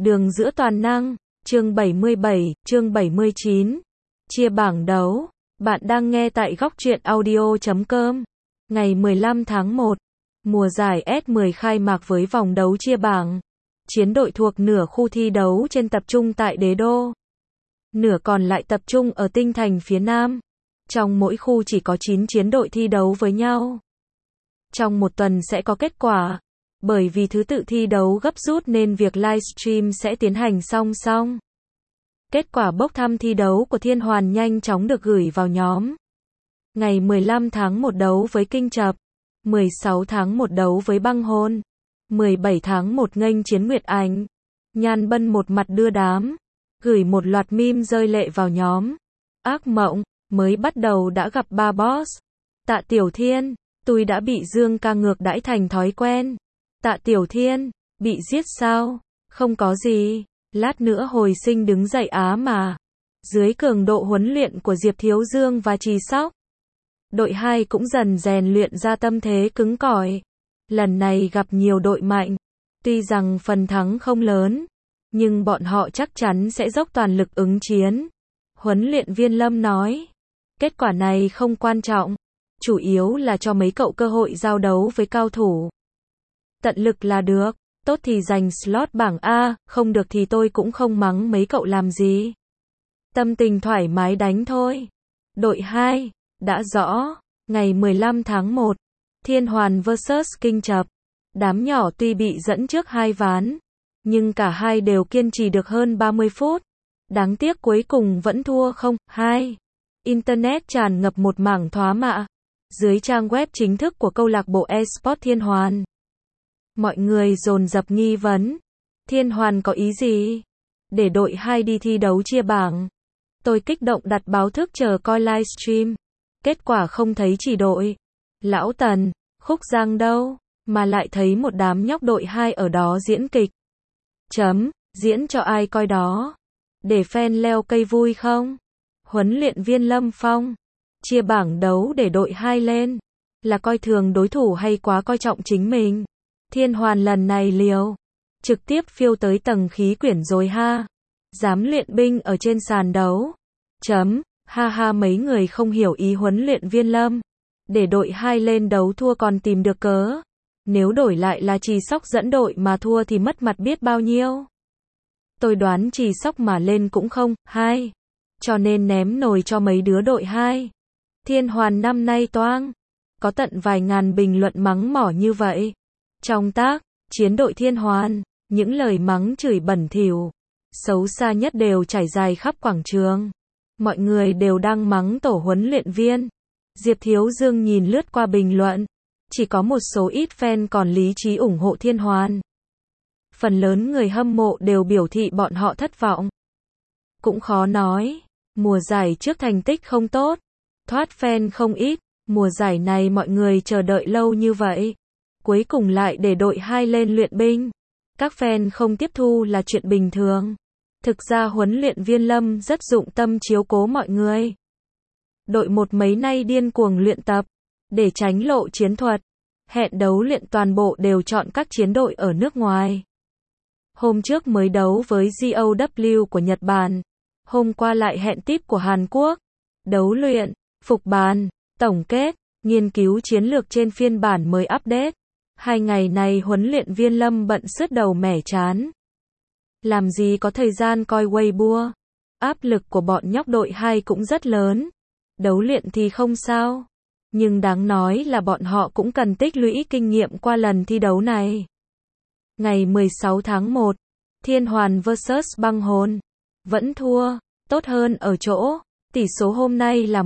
Đường giữa toàn năng, chương 77, chương 79. Chia bảng đấu. Bạn đang nghe tại góc truyện audio.com. Ngày 15 tháng 1, mùa giải S10 khai mạc với vòng đấu chia bảng. Chiến đội thuộc nửa khu thi đấu trên tập trung tại Đế Đô. Nửa còn lại tập trung ở Tinh Thành phía Nam. Trong mỗi khu chỉ có 9 chiến đội thi đấu với nhau. Trong một tuần sẽ có kết quả. Bởi vì thứ tự thi đấu gấp rút nên việc livestream sẽ tiến hành song song. Kết quả bốc thăm thi đấu của Thiên Hoàn nhanh chóng được gửi vào nhóm. Ngày 15 tháng 1 đấu với Kinh Chập, 16 tháng 1 đấu với Băng Hôn, 17 tháng 1 nghênh chiến Nguyệt Ảnh. Nhan Bân một mặt đưa đám, gửi một loạt meme rơi lệ vào nhóm. Ác mộng, mới bắt đầu đã gặp ba boss. Tạ Tiểu Thiên, tôi đã bị Dương ca ngược đãi thành thói quen. Tạ Tiểu Thiên, bị giết sao? Không có gì, lát nữa hồi sinh đứng dậy á mà. Dưới cường độ huấn luyện của Diệp Thiếu Dương và Trì Sóc, đội 2 cũng dần rèn luyện ra tâm thế cứng cỏi. Lần này gặp nhiều đội mạnh, tuy rằng phần thắng không lớn, nhưng bọn họ chắc chắn sẽ dốc toàn lực ứng chiến. Huấn luyện viên Lâm nói, kết quả này không quan trọng, chủ yếu là cho mấy cậu cơ hội giao đấu với cao thủ. Tận lực là được, tốt thì giành slot bảng A, không được thì tôi cũng không mắng mấy cậu làm gì. Tâm tình thoải mái đánh thôi. Đội 2, đã rõ, ngày 15 tháng 1, Thiên Hoàn vs Kinh Chập. Đám nhỏ tuy bị dẫn trước 2 ván, nhưng cả hai đều kiên trì được hơn 30 phút. Đáng tiếc cuối cùng vẫn thua 0-2. Internet tràn ngập một mảng thoá mạ. Dưới trang web chính thức của câu lạc bộ eSports Thiên Hoàn, mọi người dồn dập nghi vấn. Thiên Hoàn có ý gì? Để đội 2 đi thi đấu chia bảng. Tôi kích động đặt báo thức chờ coi livestream. Kết quả không thấy chỉ đội Lão Tần, Khúc Giang đâu, mà lại thấy một đám nhóc đội 2 ở đó diễn kịch. Diễn cho ai coi đó? Để fan leo cây vui không? Huấn luyện viên Lâm Phong, chia bảng đấu để đội 2 lên. Là coi thường đối thủ hay quá coi trọng chính mình? Thiên Hoàn lần này liều, trực tiếp phiêu tới tầng khí quyển rồi ha. Dám luyện binh ở trên sàn đấu. Ha ha, mấy người không hiểu ý huấn luyện viên Lâm. Để đội 2 lên đấu thua còn tìm được cớ. Nếu đổi lại là Trì Sóc dẫn đội mà thua thì mất mặt biết bao nhiêu. Tôi đoán Trì Sóc mà lên cũng không, hai. Cho nên ném nồi cho mấy đứa đội 2. Thiên Hoàn năm nay toang. Có tận vài ngàn bình luận mắng mỏ như vậy. Trong tác, chiến đội Thiên Hoàn, những lời mắng chửi bẩn thỉu, xấu xa nhất đều trải dài khắp quảng trường. Mọi người đều đang mắng tổ huấn luyện viên. Diệp Thiếu Dương nhìn lướt qua bình luận. Chỉ có một số ít fan còn lý trí ủng hộ Thiên Hoàn. Phần lớn người hâm mộ đều biểu thị bọn họ thất vọng. Cũng khó nói, mùa giải trước thành tích không tốt, thoát fan không ít. Mùa giải này mọi người chờ đợi lâu như vậy, cuối cùng lại để đội 2 lên luyện binh. Các fan không tiếp thu là chuyện bình thường. Thực ra huấn luyện viên Lâm rất dụng tâm chiếu cố mọi người. Đội 1 mấy nay điên cuồng luyện tập, để tránh lộ chiến thuật. Hẹn đấu luyện toàn bộ đều chọn các chiến đội ở nước ngoài. Hôm trước mới đấu với GOW của Nhật Bản. Hôm qua lại hẹn tiếp của Hàn Quốc. Đấu luyện, phục bàn, tổng kết, nghiên cứu chiến lược trên phiên bản mới update. 2 ngày này huấn luyện viên Lâm bận sứt đầu mẻ chán. Làm gì có thời gian coi Weibo. Áp lực của bọn nhóc đội 2 cũng rất lớn. Đấu luyện thì không sao, nhưng đáng nói là bọn họ cũng cần tích lũy kinh nghiệm qua lần thi đấu này. Ngày 16 tháng 1, Thiên Hoàn vs Băng Hồn. Vẫn thua, tốt hơn ở chỗ, tỷ số hôm nay là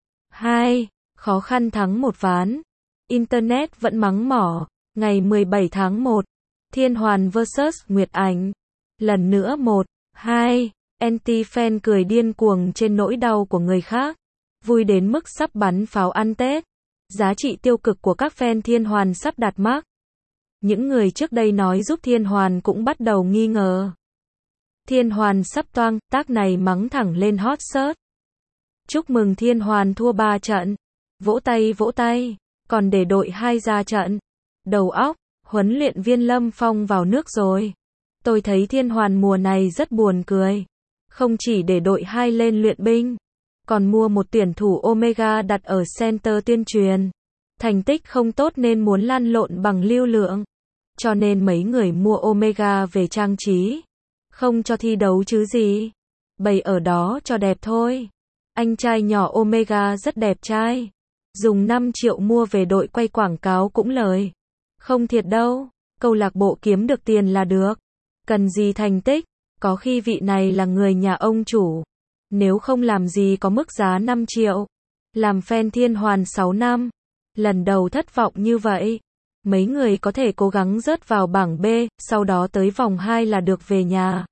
1-2, khó khăn thắng một ván. Internet vẫn mắng mỏ. Ngày 17 tháng 1, Thiên Hoàn vs Nguyệt Ảnh. Lần nữa 1-2, anti-fan cười điên cuồng trên nỗi đau của người khác. Vui đến mức sắp bắn pháo ăn Tết. Giá trị tiêu cực của các fan Thiên Hoàn sắp đạt mác. Những người trước đây nói giúp Thiên Hoàn cũng bắt đầu nghi ngờ. Thiên Hoàn sắp toang, tác này mắng thẳng lên hot search. Chúc mừng Thiên Hoàn thua 3 trận. Vỗ tay, còn để đội 2 ra trận. Đầu óc, huấn luyện viên Lâm Phong vào nước rồi. Tôi thấy Thiên Hoàn mùa này rất buồn cười. Không chỉ để đội 2 lên luyện binh, còn mua một tuyển thủ Omega đặt ở center tuyên truyền. Thành tích không tốt nên muốn lăn lộn bằng lưu lượng. Cho nên mấy người mua Omega về trang trí. Không cho thi đấu chứ gì. Bày ở đó cho đẹp thôi. Anh trai nhỏ Omega rất đẹp trai. Dùng 5 triệu mua về đội quay quảng cáo cũng lời. Không thiệt đâu. Câu lạc bộ kiếm được tiền là được. Cần gì thành tích. Có khi vị này là người nhà ông chủ. Nếu không làm gì có mức giá 5 triệu. Làm fan Thiên Hoàn 6 năm. Lần đầu thất vọng như vậy. Mấy người có thể cố gắng rớt vào bảng B, sau đó tới vòng 2 là được về nhà.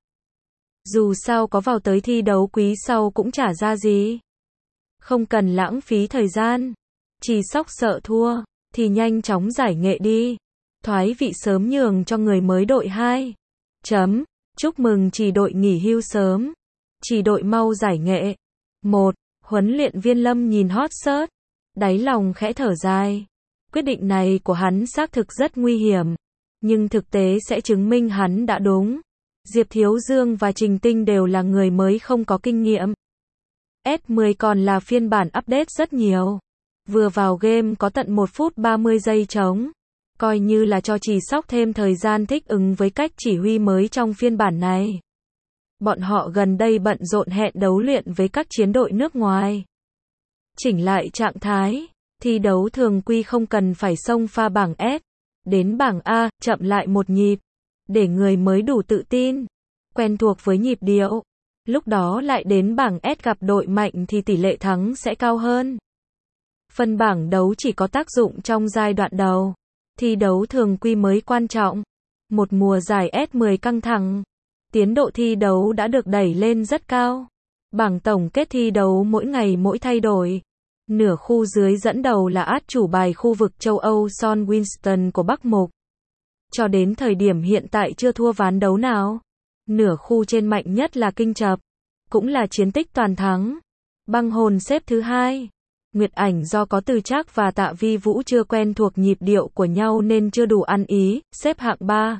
Dù sao có vào tới thi đấu quý sau cũng chả ra gì. Không cần lãng phí thời gian. Chỉ sốc sợ thua, thì nhanh chóng giải nghệ đi. Thoái vị sớm nhường cho người mới đội 2. Chúc mừng chỉ đội nghỉ hưu sớm. Chỉ đội mau giải nghệ. 1. Huấn luyện viên Lâm nhìn hot search. Đáy lòng khẽ thở dài. Quyết định này của hắn xác thực rất nguy hiểm. Nhưng thực tế sẽ chứng minh hắn đã đúng. Diệp Thiếu Dương và Trình Tinh đều là người mới không có kinh nghiệm. S10 còn là phiên bản update rất nhiều. Vừa vào game có tận 1 phút 30 giây trống. Coi như là cho Chỉ Sóc thêm thời gian thích ứng với cách chỉ huy mới trong phiên bản này. Bọn họ gần đây bận rộn hẹn đấu luyện với các chiến đội nước ngoài. Chỉnh lại trạng thái. Thi đấu thường quy không cần phải xông pha bảng S. Đến bảng A, chậm lại một nhịp. Để người mới đủ tự tin. Quen thuộc với nhịp điệu. Lúc đó lại đến bảng S gặp đội mạnh thì tỷ lệ thắng sẽ cao hơn. Phân bảng đấu chỉ có tác dụng trong giai đoạn đầu. Thi đấu thường quy mới quan trọng. Một mùa giải S10 căng thẳng. Tiến độ thi đấu đã được đẩy lên rất cao. Bảng tổng kết thi đấu mỗi ngày mỗi thay đổi. Nửa khu dưới dẫn đầu là át chủ bài khu vực châu Âu Son Winston của Bắc Mục. Cho đến thời điểm hiện tại chưa thua ván đấu nào. Nửa khu trên mạnh nhất là Kinh Chập. Cũng là chiến tích toàn thắng. Băng Hồn xếp thứ 2. Nguyệt Ảnh do có Từ Trác và Tạ Vi Vũ chưa quen thuộc nhịp điệu của nhau nên chưa đủ ăn ý, xếp hạng 3.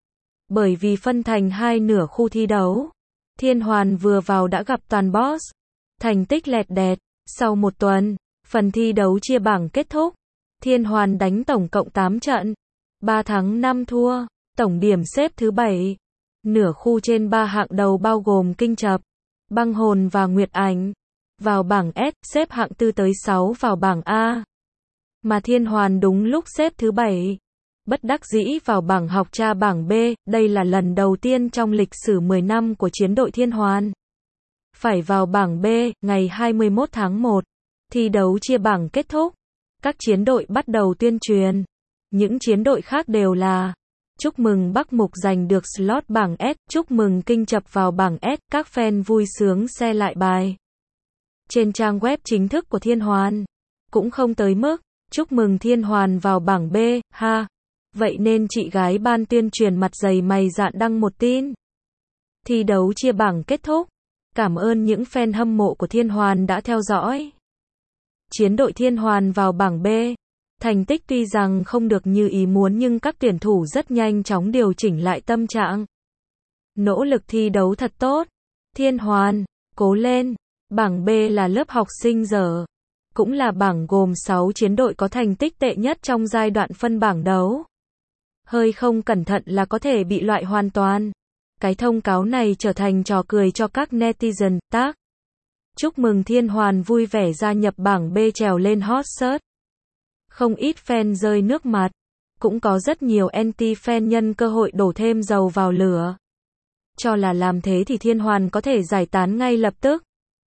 Bởi vì phân thành 2 nửa khu thi đấu. Thiên Hoàn vừa vào đã gặp toàn boss. Thành tích lẹt đẹt. Sau một tuần, phần thi đấu chia bảng kết thúc. Thiên Hoàn đánh tổng cộng 8 trận. 3 thắng 5 thua. Tổng điểm xếp thứ 7. Nửa khu trên 3 hạng đầu bao gồm Kinh Chập, Băng Hồn và Nguyệt Ảnh. Vào bảng S, xếp hạng 4 tới 6 vào bảng A. Mà Thiên Hoàn đúng lúc xếp thứ 7. Bất đắc dĩ vào bảng học tra bảng B, đây là lần đầu tiên trong lịch sử 10 năm của chiến đội Thiên Hoàn. Phải vào bảng B, ngày 21 tháng 1. Thi đấu chia bảng kết thúc. Các chiến đội bắt đầu tuyên truyền. Những chiến đội khác đều là chúc mừng Bắc Mục giành được slot bảng S, chúc mừng Kinh Chập vào bảng S, các fan vui sướng share lại bài. Trên trang web chính thức của Thiên Hoàn, cũng không tới mức, chúc mừng Thiên Hoàn vào bảng B, ha. Vậy nên chị gái ban tuyên truyền mặt dày mày dạn đăng một tin. Thi đấu chia bảng kết thúc. Cảm ơn những fan hâm mộ của Thiên Hoàn đã theo dõi. Chiến đội Thiên Hoàn vào bảng B. Thành tích tuy rằng không được như ý muốn nhưng các tuyển thủ rất nhanh chóng điều chỉnh lại tâm trạng. Nỗ lực thi đấu thật tốt. Thiên Hoàn, cố lên. Bảng B là lớp học sinh dở. Cũng là bảng gồm 6 chiến đội có thành tích tệ nhất trong giai đoạn phân bảng đấu. Hơi không cẩn thận là có thể bị loại hoàn toàn. Cái thông cáo này trở thành trò cười cho các netizen, tác. Chúc mừng Thiên Hoàn vui vẻ gia nhập bảng B trèo lên hot search. Không ít fan rơi nước mặt. Cũng có rất nhiều anti-fan nhân cơ hội đổ thêm dầu vào lửa. Cho là làm thế thì Thiên Hoàn có thể giải tán ngay lập tức.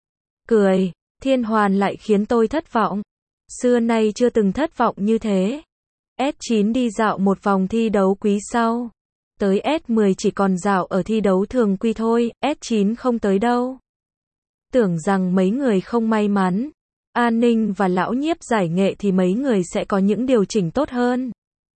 Cười, Thiên Hoàn lại khiến tôi thất vọng. Xưa nay chưa từng thất vọng như thế. S9 đi dạo một vòng thi đấu quý sau. Tới S10 chỉ còn dạo ở thi đấu thường quy thôi, S9 không tới đâu. Tưởng rằng mấy người không may mắn. An Ninh và Lão Nhiếp giải nghệ thì mấy người sẽ có những điều chỉnh tốt hơn.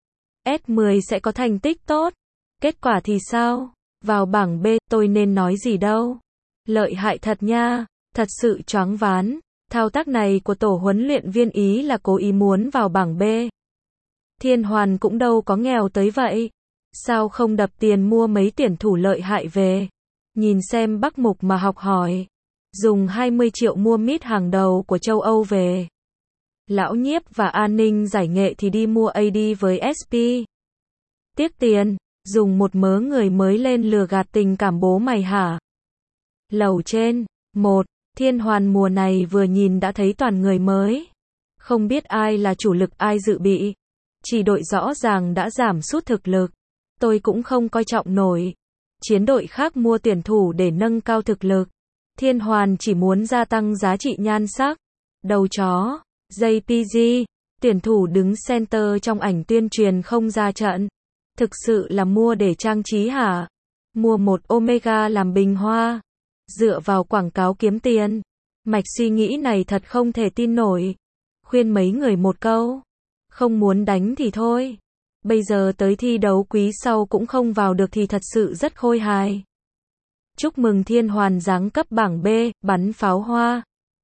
S10 sẽ có thành tích tốt. Kết quả thì sao? Vào bảng B, tôi nên nói gì đâu. Lợi hại thật nha. Thật sự choáng váng. Thao tác này của tổ huấn luyện viên Ý là cố ý muốn vào bảng B. Thiên Hoàn cũng đâu có nghèo tới vậy. Sao không đập tiền mua mấy tuyển thủ lợi hại về? Nhìn xem Bắc Mục mà học hỏi. Dùng 20 triệu mua mít hàng đầu của châu Âu về. Lão Nhiếp và An Ninh giải nghệ thì đi mua AD với SP. Tiếc tiền, dùng một mớ người mới lên lừa gạt tình cảm bố mày hả? Lầu trên, 1. Thiên Hoàn mùa này vừa nhìn đã thấy toàn người mới. Không biết ai là chủ lực ai dự bị. Chỉ đội rõ ràng đã giảm sút thực lực. Tôi cũng không coi trọng nổi. Chiến đội khác mua tuyển thủ để nâng cao thực lực. Thiên Hoàn chỉ muốn gia tăng giá trị nhan sắc. Đầu chó, JPG, tuyển thủ đứng center trong ảnh tuyên truyền không ra trận. Thực sự là mua để trang trí hả? Mua một Omega làm bình hoa. Dựa vào quảng cáo kiếm tiền. Mạch suy nghĩ này thật không thể tin nổi. Khuyên mấy người một câu. Không muốn đánh thì thôi. Bây giờ tới thi đấu quý sau cũng không vào được thì thật sự rất khôi hài. Chúc mừng Thiên Hoàn giáng cấp bảng B, bắn pháo hoa.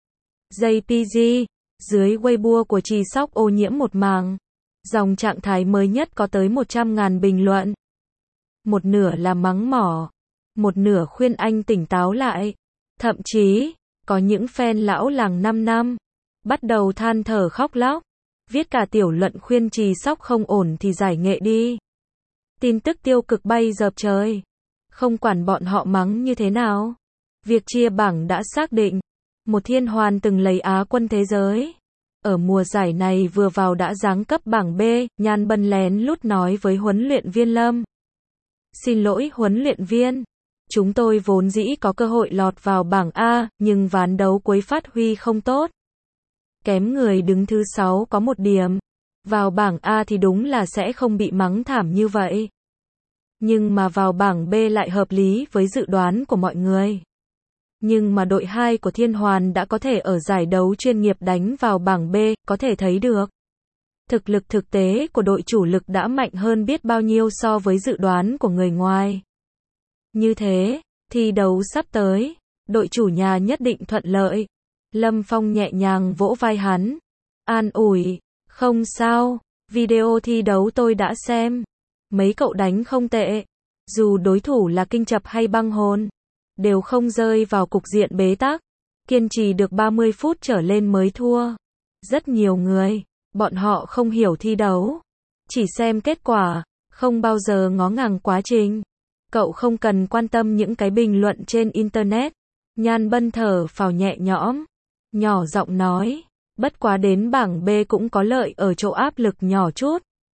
JPG, dưới Weibo của Trì Sóc ô nhiễm một mảng. Dòng trạng thái mới nhất có tới 100.000 bình luận. Một nửa là mắng mỏ. Một nửa khuyên anh tỉnh táo lại. Thậm chí, có những fan lão làng 5 năm. Bắt đầu than thở khóc lóc. Viết cả tiểu luận khuyên Trì Sóc không ổn thì giải nghệ đi. Tin tức tiêu cực bay dập trời. Không quản bọn họ mắng như thế nào. Việc chia bảng đã xác định. Một Thiên Hoàn từng lấy Á quân thế giới. Ở mùa giải này vừa vào đã giáng cấp bảng B, Nhan Bân lén lút nói với huấn luyện viên Lâm. Xin lỗi huấn luyện viên. Chúng tôi vốn dĩ có cơ hội lọt vào bảng A, nhưng ván đấu cuối phát huy không tốt. Kém người đứng thứ 6 có 1 điểm. Vào bảng A thì đúng là sẽ không bị mắng thảm như vậy. Nhưng mà vào bảng B lại hợp lý với dự đoán của mọi người. Nhưng mà đội 2 của Thiên Hoàn đã có thể ở giải đấu chuyên nghiệp đánh vào bảng B, có thể thấy được. Thực lực thực tế của đội chủ lực đã mạnh hơn biết bao nhiêu so với dự đoán của người ngoài. Như thế, thi đấu sắp tới, đội chủ nhà nhất định thuận lợi. Lâm Phong nhẹ nhàng vỗ vai hắn. An ủi, không sao, video thi đấu tôi đã xem. Mấy cậu đánh không tệ. Dù đối thủ là Kinh Chập hay Băng Hồn, đều không rơi vào cục diện bế tắc. Kiên trì được 30 phút trở lên mới thua. Rất nhiều người, bọn họ không hiểu thi đấu. Chỉ xem kết quả, không bao giờ ngó ngàng quá trình. Cậu không cần quan tâm những cái bình luận trên Internet. Nhan Bân thở phào nhẹ nhõm. Nhỏ giọng nói, bất quá đến bảng B cũng có lợi ở chỗ áp lực nhỏ chút.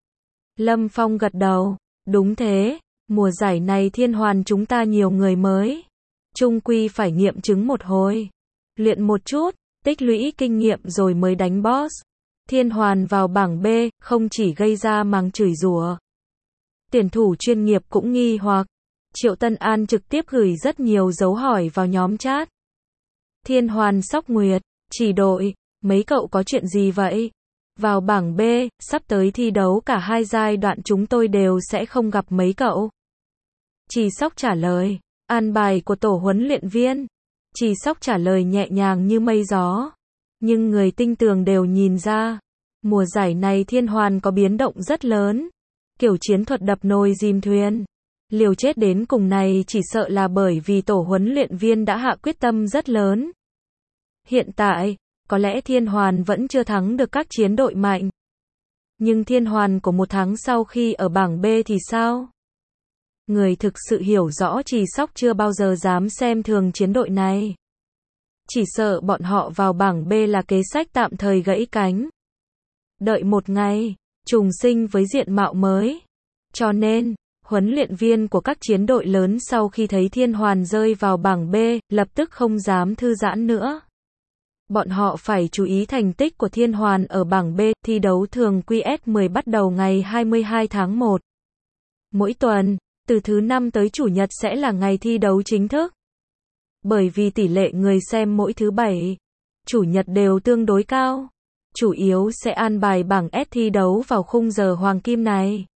Lâm Phong gật đầu, đúng thế, mùa giải này Thiên Hoàn chúng ta nhiều người mới. Chung quy phải nghiệm chứng một hồi. Luyện một chút, tích lũy kinh nghiệm rồi mới đánh boss. Thiên Hoàn vào bảng B, không chỉ gây ra màng chửi rủa. Tuyển thủ chuyên nghiệp cũng nghi hoặc. Triệu Tân An trực tiếp gửi rất nhiều dấu hỏi vào nhóm chat. Thiên Hoàn Sóc Nguyệt, chỉ đội, mấy cậu có chuyện gì vậy? Vào bảng B, sắp tới thi đấu cả hai giai đoạn chúng tôi đều sẽ không gặp mấy cậu. Trì Sóc trả lời, an bài của tổ huấn luyện viên. Trì Sóc trả lời nhẹ nhàng như mây gió. Nhưng người tinh tường đều nhìn ra, mùa giải này Thiên Hoàn có biến động rất lớn. Kiểu chiến thuật đập nồi dìm thuyền. Liều chết đến cùng này chỉ sợ là bởi vì tổ huấn luyện viên đã hạ quyết tâm rất lớn. Hiện tại, có lẽ Thiên Hoàn vẫn chưa thắng được các chiến đội mạnh. Nhưng Thiên Hoàn của một tháng sau khi ở bảng B thì sao? Người thực sự hiểu rõ Trì Sóc chưa bao giờ dám xem thường chiến đội này. Chỉ sợ bọn họ vào bảng B là kế sách tạm thời gãy cánh. Đợi một ngày, trùng sinh với diện mạo mới. Cho nên, huấn luyện viên của các chiến đội lớn sau khi thấy Thiên Hoàn rơi vào bảng B, lập tức không dám thư giãn nữa. Bọn họ phải chú ý thành tích của Thiên Hoàn ở bảng B, thi đấu thường QS10 bắt đầu ngày 22 tháng 1. Mỗi tuần, từ thứ 5 tới Chủ nhật sẽ là ngày thi đấu chính thức. Bởi vì tỷ lệ người xem mỗi thứ 7, Chủ nhật đều tương đối cao. Chủ yếu sẽ an bài bảng S thi đấu vào khung giờ hoàng kim này.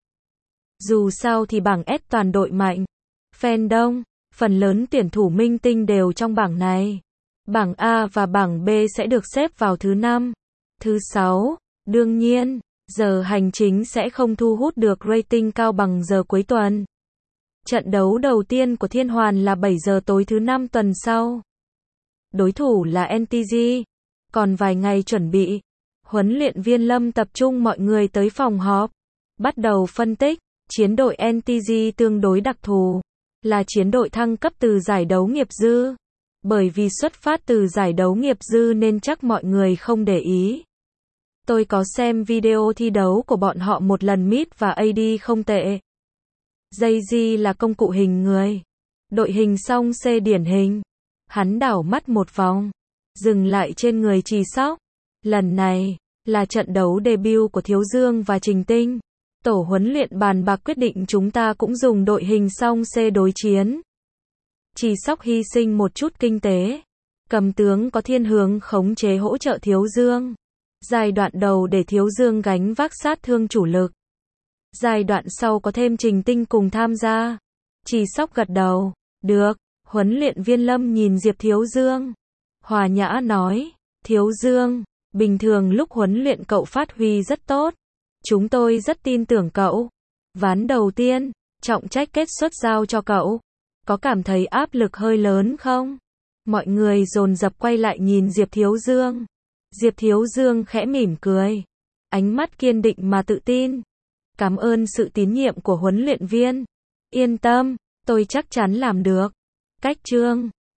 Dù sao thì bảng S toàn đội mạnh. Fan đông, phần lớn tuyển thủ minh tinh đều trong bảng này. Bảng A và bảng B sẽ được xếp vào thứ 5, thứ 6, đương nhiên, Giờ hành chính sẽ không thu hút được rating cao bằng giờ cuối tuần. Trận đấu đầu tiên của Thiên Hoàn là 7 giờ tối thứ 5 tuần sau. Đối thủ là NTG. Còn vài ngày chuẩn bị, huấn luyện viên Lâm tập trung mọi người tới phòng họp. Bắt đầu phân tích, chiến đội NTG tương đối đặc thù. Là chiến đội thăng cấp từ giải đấu nghiệp dư. Bởi vì xuất phát từ giải đấu nghiệp dư nên chắc mọi người không để ý. Tôi có xem video thi đấu của bọn họ một lần, Mid và AD không tệ. Jay-Z là công cụ hình người. Đội hình song C điển hình. Hắn đảo mắt một vòng, dừng lại trên người Trì Sóc. Lần này, là trận đấu debut của Thiếu Dương và Trình Tinh. Tổ huấn luyện bàn bạc quyết định chúng ta cũng dùng đội hình song C đối chiến. Trì Sóc hy sinh một chút kinh tế. Cầm tướng có thiên hướng khống chế hỗ trợ Thiếu Dương. Giai đoạn đầu để Thiếu Dương gánh vác sát thương chủ lực. Giai đoạn sau có thêm Trình Tinh cùng tham gia. Trì Sóc gật đầu. Được. Huấn luyện viên Lâm nhìn Diệp Thiếu Dương. Hòa nhã nói. Thiếu Dương, bình thường lúc huấn luyện cậu phát huy rất tốt. Chúng tôi rất tin tưởng cậu. Ván đầu tiên, trọng trách kết xuất giao cho cậu. Có cảm thấy áp lực hơi lớn không? Mọi người dồn dập quay lại nhìn Diệp Thiếu Dương. Diệp Thiếu Dương khẽ mỉm cười. Ánh mắt kiên định mà tự tin. Cảm ơn sự tín nhiệm của huấn luyện viên. Yên tâm, tôi chắc chắn làm được. Cách Trương